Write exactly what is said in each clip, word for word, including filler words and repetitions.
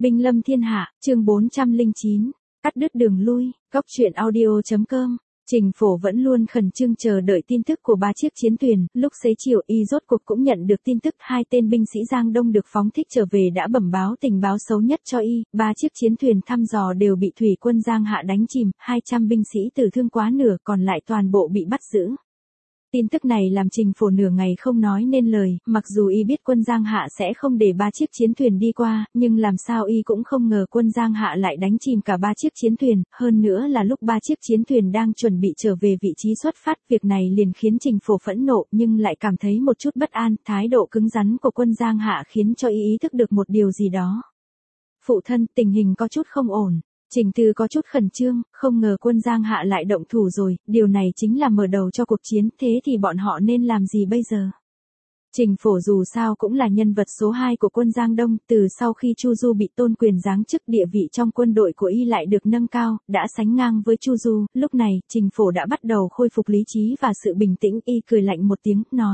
Binh lâm thiên hạ, chương bốn trăm lẻ chín, cắt đứt đường lui, góc truyện audio chấm com. Trình Phổ vẫn luôn khẩn trương chờ đợi tin tức của ba chiếc chiến thuyền, lúc xế chiều y rốt cuộc cũng nhận được tin tức hai tên binh sĩ Giang Đông được phóng thích trở về đã bẩm báo tình báo xấu nhất cho y, ba chiếc chiến thuyền thăm dò đều bị thủy quân Giang Hạ đánh chìm, hai trăm binh sĩ tử thương quá nửa, còn lại toàn bộ bị bắt giữ. Tin tức này làm Trình Phổ nửa ngày không nói nên lời, mặc dù y biết quân Giang Hạ sẽ không để ba chiếc chiến thuyền đi qua, nhưng làm sao y cũng không ngờ quân Giang Hạ lại đánh chìm cả ba chiếc chiến thuyền, hơn nữa là lúc ba chiếc chiến thuyền đang chuẩn bị trở về vị trí xuất phát, việc này liền khiến Trình Phổ phẫn nộ nhưng lại cảm thấy một chút bất an, thái độ cứng rắn của quân Giang Hạ khiến cho y ý thức được một điều gì đó. Phụ thân, tình hình có chút không ổn. Trình Tư có chút khẩn trương, không ngờ quân Giang Hạ lại động thủ rồi, điều này chính là mở đầu cho cuộc chiến, thế thì bọn họ nên làm gì bây giờ? Trình Phổ dù sao cũng là nhân vật số hai của quân Giang Đông, từ sau khi Chu Du bị tôn quyền giáng chức, địa vị trong quân đội của y lại được nâng cao, đã sánh ngang với Chu Du, lúc này, Trình Phổ đã bắt đầu khôi phục lý trí và sự bình tĩnh, y cười lạnh một tiếng, nói.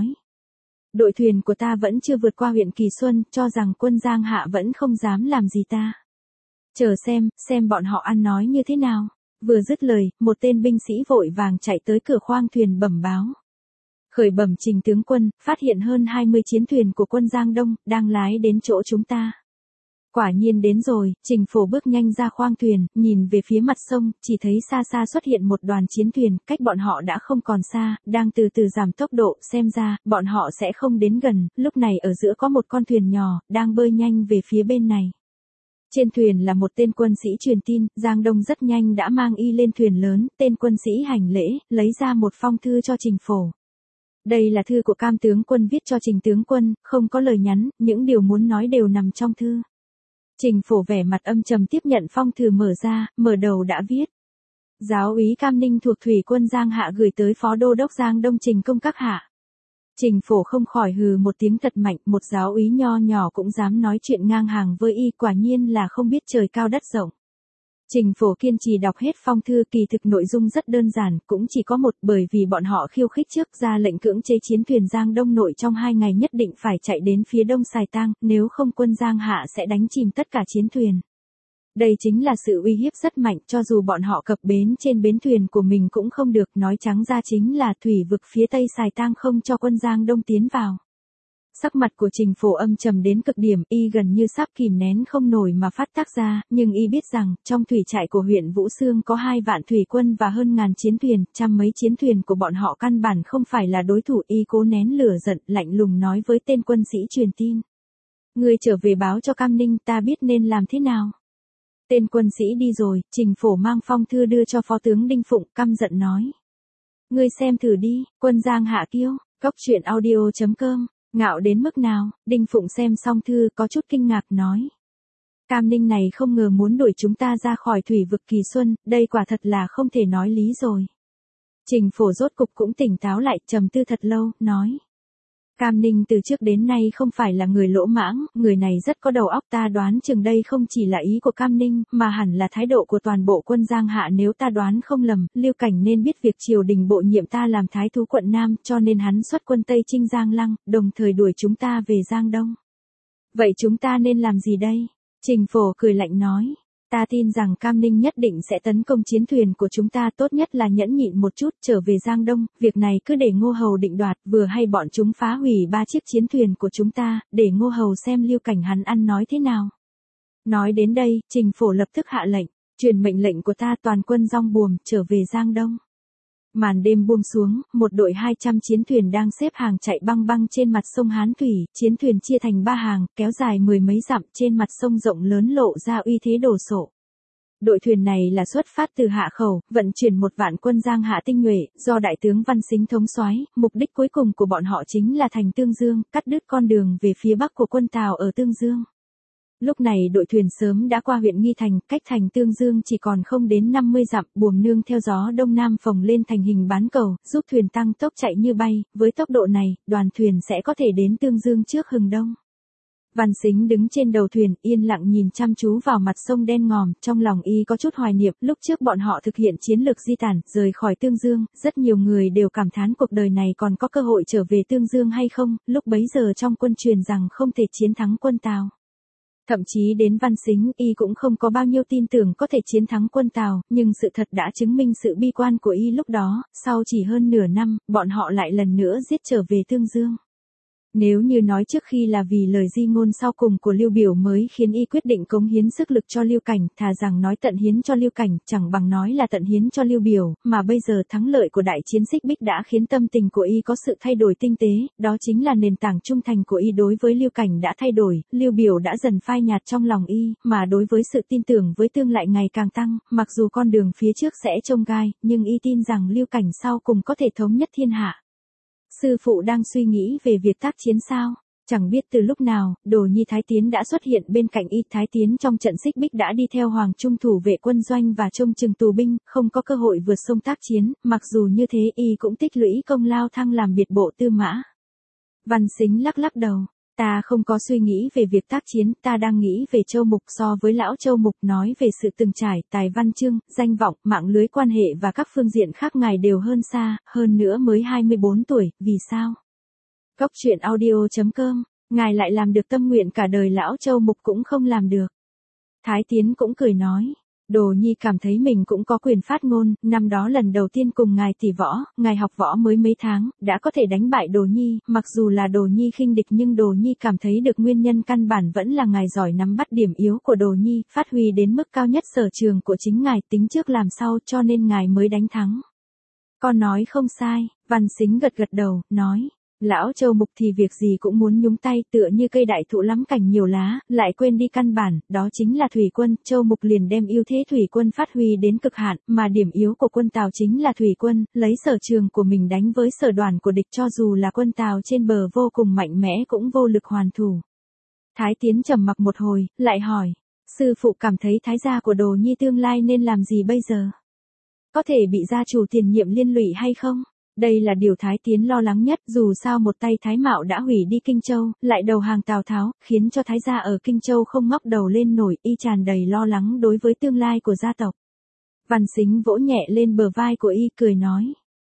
Đội thuyền của ta vẫn chưa vượt qua huyện Kỳ Xuân, cho rằng quân Giang Hạ vẫn không dám làm gì ta. Chờ xem, xem bọn họ ăn nói như thế nào. Vừa dứt lời, một tên binh sĩ vội vàng chạy tới cửa khoang thuyền bẩm báo. Khởi bẩm Trình tướng quân, phát hiện hơn hai mươi chiến thuyền của quân Giang Đông, đang lái đến chỗ chúng ta. Quả nhiên đến rồi, Trình Phổ bước nhanh ra khoang thuyền, nhìn về phía mặt sông, chỉ thấy xa xa xuất hiện một đoàn chiến thuyền, cách bọn họ đã không còn xa, đang từ từ giảm tốc độ, xem ra, bọn họ sẽ không đến gần, lúc này ở giữa có một con thuyền nhỏ, đang bơi nhanh về phía bên này. Trên thuyền là một tên quân sĩ truyền tin, Giang Đông rất nhanh đã mang y lên thuyền lớn, tên quân sĩ hành lễ, lấy ra một phong thư cho Trình Phổ. Đây là thư của Cam tướng quân viết cho Trình tướng quân, không có lời nhắn, những điều muốn nói đều nằm trong thư. Trình Phổ vẻ mặt âm trầm tiếp nhận phong thư mở ra, mở đầu đã viết. Giáo úy Cam Ninh thuộc thủy quân Giang Hạ gửi tới phó đô đốc Giang Đông Trình công các hạ. Trình Phổ không khỏi hừ một tiếng thật mạnh, một giáo úy nho nhỏ cũng dám nói chuyện ngang hàng với y, quả nhiên là không biết trời cao đất rộng. Trình Phổ kiên trì đọc hết phong thư, kỳ thực nội dung rất đơn giản, cũng chỉ có một, bởi vì bọn họ khiêu khích trước, ra lệnh cưỡng chế chiến thuyền Giang Đông nội trong hai ngày nhất định phải chạy đến phía đông Sài Tang, nếu không quân Giang Hạ sẽ đánh chìm tất cả chiến thuyền. Đây chính là sự uy hiếp rất mạnh, cho dù bọn họ cập bến trên bến thuyền của mình cũng không được, nói trắng ra chính là thủy vực phía tây Sài Tang không cho quân Giang Đông tiến vào. Sắc mặt của Trình Phổ âm trầm đến cực điểm, y gần như sắp kìm nén không nổi mà phát tác ra, nhưng y biết rằng, trong thủy trại của huyện Vũ Xương có hai vạn thủy quân và hơn ngàn chiến thuyền, trăm mấy chiến thuyền của bọn họ căn bản không phải là đối thủ, y cố nén lửa giận, lạnh lùng nói với tên quân sĩ truyền tin. Ngươi trở về báo cho Cam Ninh, ta biết nên làm thế nào. Tên quân sĩ đi rồi, Trình Phổ mang phong thư đưa cho phó tướng Đinh Phụng, căm giận nói. Ngươi xem thử đi, quân Giang Hạ kiêu, góc truyện audio chấm com, ngạo đến mức nào, Đinh Phụng xem xong thư có chút kinh ngạc nói. Cam Ninh này không ngờ muốn đuổi chúng ta ra khỏi thủy vực Kỳ Xuân, đây quả thật là không thể nói lý rồi. Trình Phổ rốt cục cũng tỉnh táo lại, trầm tư thật lâu, nói. Cam Ninh từ trước đến nay không phải là người lỗ mãng, người này rất có đầu óc, ta đoán chừng đây không chỉ là ý của Cam Ninh, mà hẳn là thái độ của toàn bộ quân Giang Hạ, nếu ta đoán không lầm, Lưu Cảnh nên biết việc triều đình bổ nhiệm ta làm thái thú quận Nam, cho nên hắn xuất quân Tây Chinh Giang Lăng, đồng thời đuổi chúng ta về Giang Đông. Vậy chúng ta nên làm gì đây? Trình Phổ cười lạnh nói. Ta tin rằng Cam Ninh nhất định sẽ tấn công chiến thuyền của chúng ta, tốt nhất là nhẫn nhịn một chút, trở về Giang Đông, việc này cứ để Ngô Hầu định đoạt, vừa hay bọn chúng phá hủy ba chiếc chiến thuyền của chúng ta, để Ngô Hầu xem Lưu Cảnh hắn ăn nói thế nào. Nói đến đây, Trình Phổ lập tức hạ lệnh, truyền mệnh lệnh của ta toàn quân rong buồm, trở về Giang Đông. Màn đêm buông xuống, một đội hai trăm chiến thuyền đang xếp hàng chạy băng băng trên mặt sông Hán Thủy, chiến thuyền chia thành ba hàng, kéo dài mười mấy dặm, trên mặt sông rộng lớn lộ ra uy thế đồ sộ. Đội thuyền này là xuất phát từ Hạ Khẩu, vận chuyển một vạn quân Giang Hạ tinh nhuệ, do đại tướng Văn Sính thống soái, mục đích cuối cùng của bọn họ chính là thành Tương Dương, cắt đứt con đường về phía bắc của quân Tào ở Tương Dương. Lúc này đội thuyền sớm đã qua huyện Nghi Thành, cách thành Tương Dương chỉ còn không đến năm mươi dặm, buồm nương theo gió đông nam phồng lên thành hình bán cầu, giúp thuyền tăng tốc chạy như bay, với tốc độ này, đoàn thuyền sẽ có thể đến Tương Dương trước hừng đông. Văn Sính đứng trên đầu thuyền, yên lặng nhìn chăm chú vào mặt sông đen ngòm, trong lòng y có chút hoài niệm, lúc trước bọn họ thực hiện chiến lược di tản, rời khỏi Tương Dương, rất nhiều người đều cảm thán cuộc đời này còn có cơ hội trở về Tương Dương hay không, lúc bấy giờ trong quân truyền rằng không thể chiến thắng quân Tào. Thậm chí đến Văn Sính y cũng không có bao nhiêu tin tưởng có thể chiến thắng quân Tào, nhưng sự thật đã chứng minh sự bi quan của y lúc đó, sau chỉ hơn nửa năm, bọn họ lại lần nữa giết trở về Tương Dương. Nếu như nói trước khi là vì lời di ngôn sau cùng của Lưu Biểu mới khiến y quyết định cống hiến sức lực cho Lưu Cảnh, thà rằng nói tận hiến cho Lưu Cảnh, chẳng bằng nói là tận hiến cho Lưu Biểu, mà bây giờ thắng lợi của đại chiến Xích Bích đã khiến tâm tình của y có sự thay đổi tinh tế, đó chính là nền tảng trung thành của y đối với Lưu Cảnh đã thay đổi, Lưu Biểu đã dần phai nhạt trong lòng y, mà đối với sự tin tưởng với tương lại ngày càng tăng, mặc dù con đường phía trước sẽ chông gai, nhưng y tin rằng Lưu Cảnh sau cùng có thể thống nhất thiên hạ. Sư phụ đang suy nghĩ về việc tác chiến sao? Chẳng biết từ lúc nào, Đồ Nhi Thái Tiến đã xuất hiện bên cạnh y. Thái Tiến trong trận Xích Bích đã đi theo Hoàng Trung thủ vệ quân doanh và trông chừng tù binh, không có cơ hội vượt sông tác chiến, mặc dù như thế y cũng tích lũy công lao thăng làm biệt bộ tư mã. Văn Sính lắc lắc đầu. Ta không có suy nghĩ về việc tác chiến, ta đang nghĩ về Châu Mục. So với lão Châu Mục nói về sự từng trải, tài văn chương, danh vọng, mạng lưới quan hệ và các phương diện khác ngài đều hơn xa, hơn nữa mới hai mươi bốn tuổi, vì sao? Góc truyện audio chấm com, ngài lại làm được tâm nguyện cả đời lão Châu Mục cũng không làm được. Thái Tiến cũng cười nói. Đồ Nhi cảm thấy mình cũng có quyền phát ngôn, năm đó lần đầu tiên cùng ngài tỷ võ, ngài học võ mới mấy tháng, đã có thể đánh bại Đồ Nhi, mặc dù là Đồ Nhi khinh địch nhưng Đồ Nhi cảm thấy được nguyên nhân căn bản vẫn là ngài giỏi nắm bắt điểm yếu của Đồ Nhi, phát huy đến mức cao nhất sở trường của chính ngài, tính trước làm sau cho nên ngài mới đánh thắng. Con nói không sai, Văn Sính gật gật đầu, nói. Lão Châu Mục thì việc gì cũng muốn nhúng tay, tựa như cây đại thụ lắm cành nhiều lá, lại quên đi căn bản, đó chính là thủy quân. Châu Mục liền đem ưu thế thủy quân phát huy đến cực hạn, mà điểm yếu của quân Tào chính là thủy quân, lấy sở trường của mình đánh với sở đoàn của địch, cho dù là quân Tào trên bờ vô cùng mạnh mẽ cũng vô lực hoàn thủ. Thái Tiến trầm mặc một hồi, lại hỏi, sư phụ cảm thấy thái gia của Đồ Nhi tương lai nên làm gì bây giờ? Có thể bị gia chủ tiền nhiệm liên lụy hay không? Đây là điều Thái Tiến lo lắng nhất, dù sao một tay Thái Mạo đã hủy đi Kinh Châu, lại đầu hàng Tào Tháo, khiến cho Thái gia ở Kinh Châu không ngóc đầu lên nổi, y tràn đầy lo lắng đối với tương lai của gia tộc. Văn Sính vỗ nhẹ lên bờ vai của y, cười nói.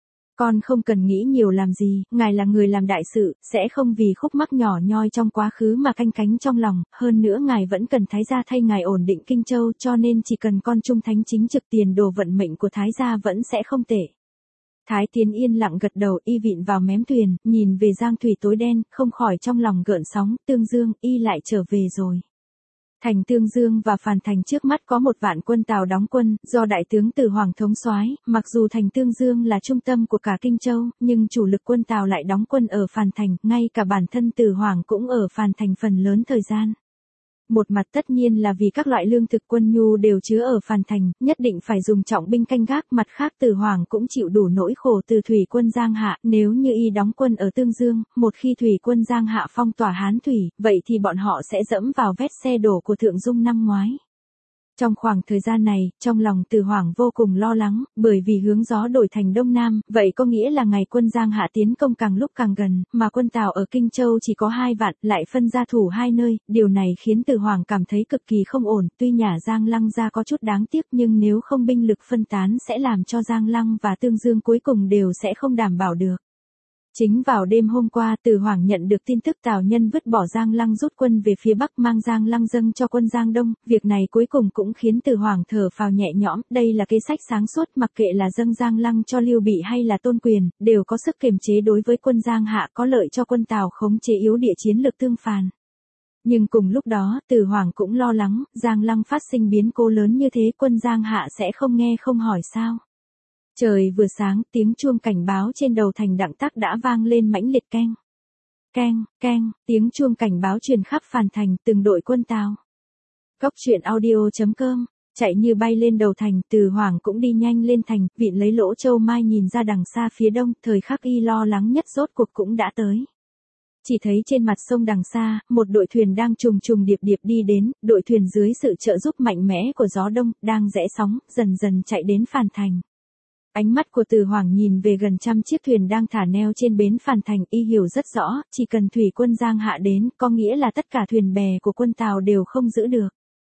Con không cần nghĩ nhiều làm gì, ngài là người làm đại sự, sẽ không vì khúc mắc nhỏ nhoi trong quá khứ mà canh cánh trong lòng, hơn nữa ngài vẫn cần Thái gia thay ngài ổn định Kinh Châu, cho nên chỉ cần con trung thánh chính trực tiền đồ vận mệnh của Thái gia vẫn sẽ không tệ. Thái Tiến yên lặng gật đầu, y vịn vào mém thuyền, nhìn về giang thủy tối đen, không khỏi trong lòng gợn sóng. Tương Dương, y lại trở về rồi. Thành Tương Dương và Phàn Thành trước mắt có một vạn quân Tào đóng quân, do đại tướng Từ Hoàng thống soái. Mặc dù thành Tương Dương là trung tâm của cả Kinh Châu, nhưng chủ lực quân Tào lại đóng quân ở Phàn Thành, ngay cả bản thân Từ Hoàng cũng ở Phàn Thành phần lớn thời gian. Một mặt tất nhiên là vì các loại lương thực quân nhu đều chứa ở Phàn Thành, nhất định phải dùng trọng binh canh gác, mặt khác Từ Hoàng cũng chịu đủ nỗi khổ từ thủy quân Giang Hạ, nếu như y đóng quân ở Tương Dương, một khi thủy quân Giang Hạ phong tỏa Hán Thủy, vậy thì bọn họ sẽ dẫm vào vết xe đổ của Thượng Dung năm ngoái. Trong khoảng thời gian này, trong lòng Từ Hoàng vô cùng lo lắng, bởi vì hướng gió đổi thành Đông Nam, vậy có nghĩa là ngày quân Giang Hạ tiến công càng lúc càng gần, mà quân Tào ở Kinh Châu chỉ có hai vạn, lại phân ra thủ hai nơi, điều này khiến Từ Hoàng cảm thấy cực kỳ không ổn, tuy nhà Giang Lăng ra có chút đáng tiếc nhưng nếu không binh lực phân tán sẽ làm cho Giang Lăng và Tương Dương cuối cùng đều sẽ không đảm bảo được. Chính vào đêm hôm qua, Từ Hoàng nhận được tin tức Tào Nhân vứt bỏ Giang Lăng rút quân về phía Bắc, mang Giang Lăng dâng cho quân Giang Đông, việc này cuối cùng cũng khiến Từ Hoàng thở phào nhẹ nhõm, đây là kế sách sáng suốt, mặc kệ là dâng Giang Lăng cho Lưu Bị hay là Tôn Quyền, đều có sức kiềm chế đối với quân Giang Hạ, có lợi cho quân Tào khống chế yếu địa chiến lược tương phàn. Nhưng cùng lúc đó, Từ Hoàng cũng lo lắng, Giang Lăng phát sinh biến cố lớn như thế, quân Giang Hạ sẽ không nghe không hỏi sao. Trời vừa sáng, tiếng chuông cảnh báo trên đầu thành Đặng Tác đã vang lên mãnh liệt, keng. Keng, keng, tiếng chuông cảnh báo truyền khắp Phàn Thành, từng đội quân Tào. Góc truyện audio chấm com, chạy như bay lên đầu thành, Từ Hoàng cũng đi nhanh lên thành, vịn lấy lỗ châu mai nhìn ra đằng xa phía đông, thời khắc y lo lắng nhất rốt cuộc cũng đã tới. Chỉ thấy trên mặt sông đằng xa, một đội thuyền đang trùng trùng điệp điệp đi đến, đội thuyền dưới sự trợ giúp mạnh mẽ của gió đông, đang rẽ sóng, dần dần chạy đến Phàn Thành. Ánh mắt của Từ Hoàng nhìn về gần trăm chiếc thuyền đang thả neo trên bến Phàn Thành, y hiểu rất rõ, chỉ cần thủy quân Giang Hạ đến, có nghĩa là tất cả thuyền bè của quân Tào đều không giữ được.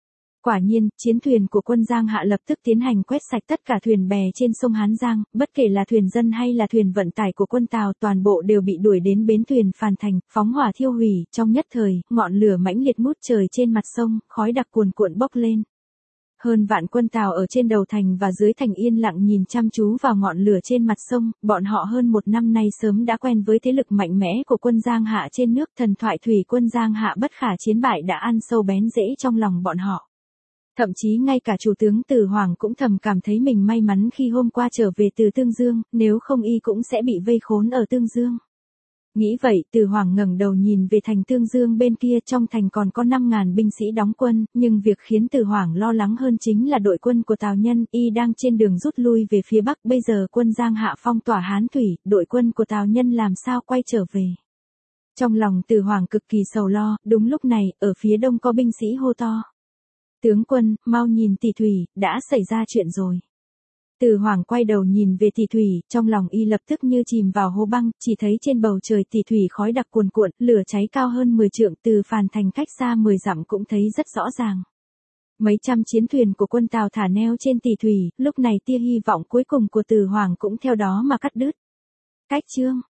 Quả nhiên, chiến thuyền của quân Giang Hạ lập tức tiến hành quét sạch tất cả thuyền bè trên sông Hán Giang, bất kể là thuyền dân hay là thuyền vận tải của quân Tào, toàn bộ đều bị đuổi đến bến thuyền Phàn Thành, phóng hỏa thiêu hủy, trong nhất thời, ngọn lửa mãnh liệt ngút trời trên mặt sông, khói đặc cuồn cuộn bốc lên. Hơn vạn quân Tào ở trên đầu thành và dưới thành yên lặng nhìn chăm chú vào ngọn lửa trên mặt sông, bọn họ hơn một năm nay sớm đã quen với thế lực mạnh mẽ của quân Giang Hạ trên nước, thần thoại thủy quân Giang Hạ bất khả chiến bại đã ăn sâu bén rễ trong lòng bọn họ. Thậm chí ngay cả chủ tướng Từ Hoàng cũng thầm cảm thấy mình may mắn khi hôm qua trở về từ Tương Dương, nếu không y cũng sẽ bị vây khốn ở Tương Dương. Nghĩ vậy, Từ Hoàng ngẩng đầu nhìn về thành Tương Dương bên kia, trong thành còn có năm ngàn binh sĩ đóng quân, nhưng việc khiến Từ Hoàng lo lắng hơn chính là đội quân của Tào Nhân, y đang trên đường rút lui về phía Bắc, bây giờ quân Giang Hạ phong tỏa Hán Thủy, đội quân của Tào Nhân làm sao quay trở về. Trong lòng Từ Hoàng cực kỳ sầu lo, đúng lúc này, ở phía đông có binh sĩ hô to. Tướng quân, mau nhìn Tỷ Thủy, đã xảy ra chuyện rồi. Từ Hoàng quay đầu nhìn về Tỷ Thủy, trong lòng y lập tức như chìm vào hố băng, chỉ thấy trên bầu trời Tỷ Thủy khói đặc cuồn cuộn, lửa cháy cao hơn mười trượng, từ Phàn Thành cách xa mười dặm cũng thấy rất rõ ràng. Mấy trăm chiến thuyền của quân Tào thả neo trên Tỷ Thủy, lúc này tia hy vọng cuối cùng của Từ Hoàng cũng theo đó mà cắt đứt. Cách chương